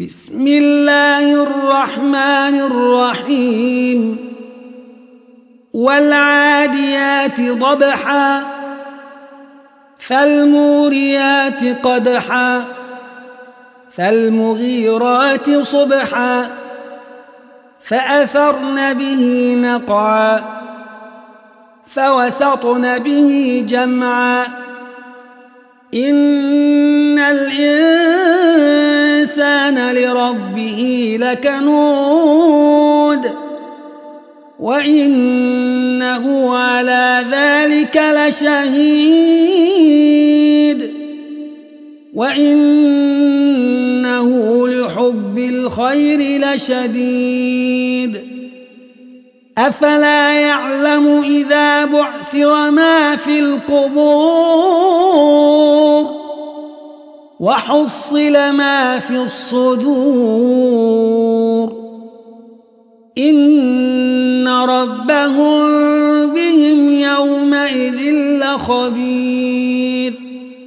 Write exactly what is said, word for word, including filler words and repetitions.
بسم الله الرحمن الرحيم والعاديات ضبحا فالموريات قدحا فالمغيرات صبحا فأثرن به نقعا فوسطن به جمعا إن الإنسان لربه لكنود وإنه على ذلك لشهيد وإنه لحب الخير لشديد أفلا يعلم إذا بعثر ما في القبور وحصل ما في الصدور إن ربهم بهم يومئذ لخبير